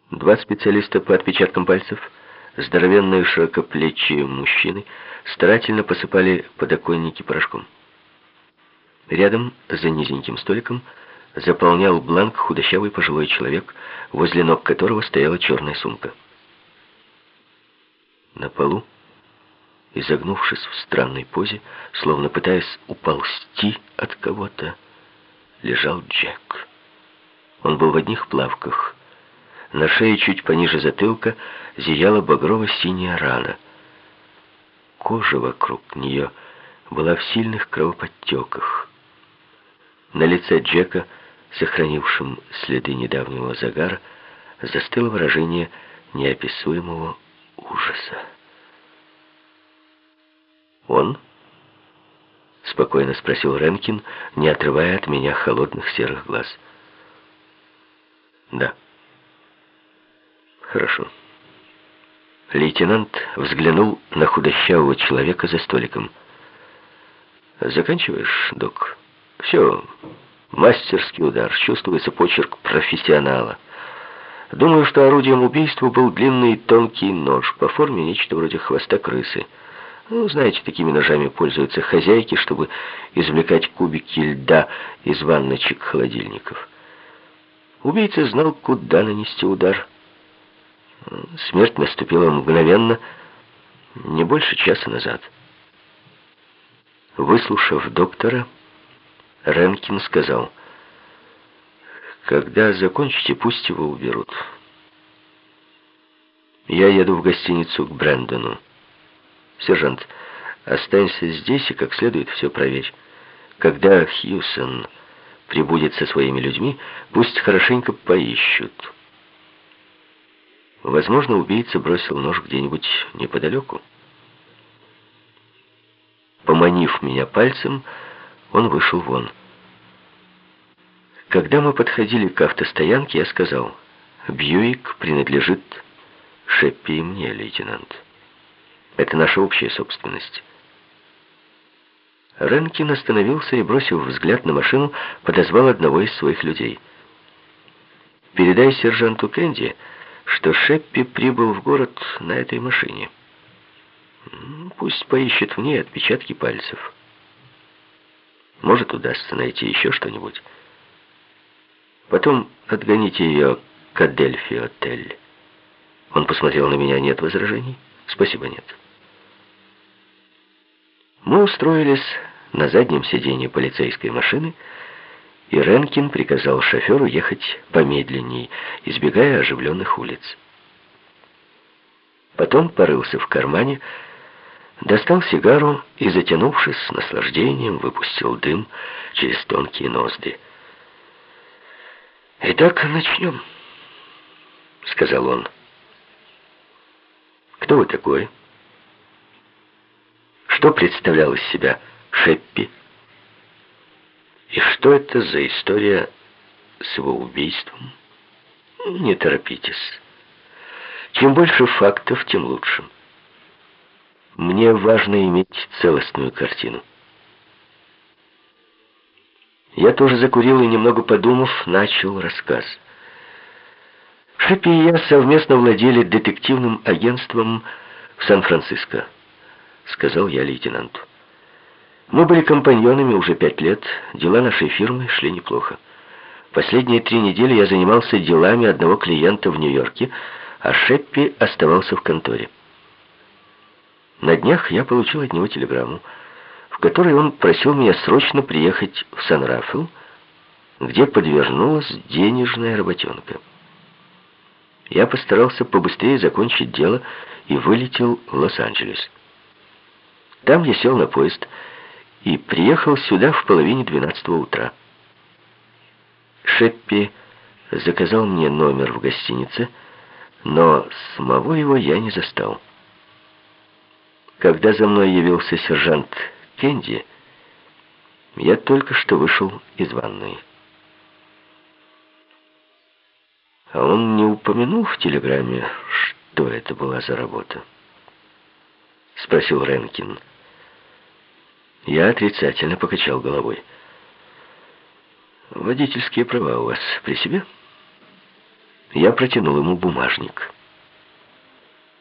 Два специалиста по отпечаткам пальцев, здоровенные широкоплечие мужчины, старательно посыпали подоконники порошком. Рядом, за низеньким столиком, заполнял бланк худощавый пожилой человек, возле ног которого стояла черная сумка. На полу, изогнувшись в странной позе, словно пытаясь уползти от кого-то, лежал Джек. Он был в одних плавках. На шее чуть пониже затылка зияла багрово-синяя рана. Кожа вокруг нее была в сильных кровоподтеках. На лице Джека, сохранившем следы недавнего загара, застыло выражение неописуемого ужаса. «Он?» — спокойно спросил Ренкин, не отрывая от меня холодных серых глаз. «Да». «Хорошо». Лейтенант взглянул на худощавого человека за столиком. «Заканчиваешь, док?» «Все. Мастерский удар. Чувствуется почерк профессионала. Думаю, что орудием убийства был длинный тонкий нож, по форме нечто вроде хвоста крысы. Ну, знаете, такими ножами пользуются хозяйки, чтобы извлекать кубики льда из ванночек холодильников. Убийца знал, куда нанести удар. Смерть наступила мгновенно, не больше часа назад». Выслушав доктора, Ренкин сказал: «Когда закончите, пусть его уберут. Я еду в гостиницу к Брэндону. Сержант, останься здесь и как следует все проверь. Когда Хьюсон прибудет со своими людьми, пусть хорошенько поищут. Возможно, убийца бросил нож где-нибудь неподалеку». Поманив меня пальцем, он вышел вон. Когда мы подходили к автостоянке, я сказал: «Бьюик принадлежит Шеппи и мне, лейтенант. Это наша общая собственность». Ренкин остановился и, бросив взгляд на машину, подозвал одного из своих людей. «Передай сержанту Кенди, что Шеппи прибыл в город на этой машине. Пусть поищет в ней отпечатки пальцев. Может, удастся найти еще что-нибудь. Потом отгоните ее к Адельфи-отель». Он посмотрел на меня. «Нет возражений?» «Спасибо, нет». Мы устроились на заднем сиденье полицейской машины, и Ренкин приказал шоферу ехать помедленней, избегая оживленных улиц. Потом порылся в кармане, достал сигару и, затянувшись с наслаждением, выпустил дым через тонкие ноздри. «Итак, начнем», — сказал он. «Кто вы такой? Что представлял из себя Шеппи? И что это за история с его убийством? Не торопитесь. Чем больше фактов, тем лучше. Мне важно иметь целостную картину». Я тоже закурил и, немного подумав, начал рассказ. Шеппи и я совместно владели детективным агентством в Сан-Франциско, сказал я лейтенанту. Мы были компаньонами уже 5 лет, дела нашей фирмы шли неплохо. Последние 3 недели я занимался делами одного клиента в Нью-Йорке, а Шеппи оставался в конторе. На днях я получил от него телеграмму, в которой он просил меня срочно приехать в Сан-Рафаэл, где подвернулась денежная работенка. Я постарался побыстрее закончить дело и вылетел в Лос-Анджелес. Там я сел на поезд и приехал сюда в половине 12 утра. Шеппи заказал мне номер в гостинице, но самого его я не застал. Когда за мной явился сержант Кенди, я только что вышел из ванной. А он не упомянул в телеграмме, что это была за работа? Спросил Ренкин. Я отрицательно покачал головой. Водительские права у вас при себе? Я протянул ему бумажник.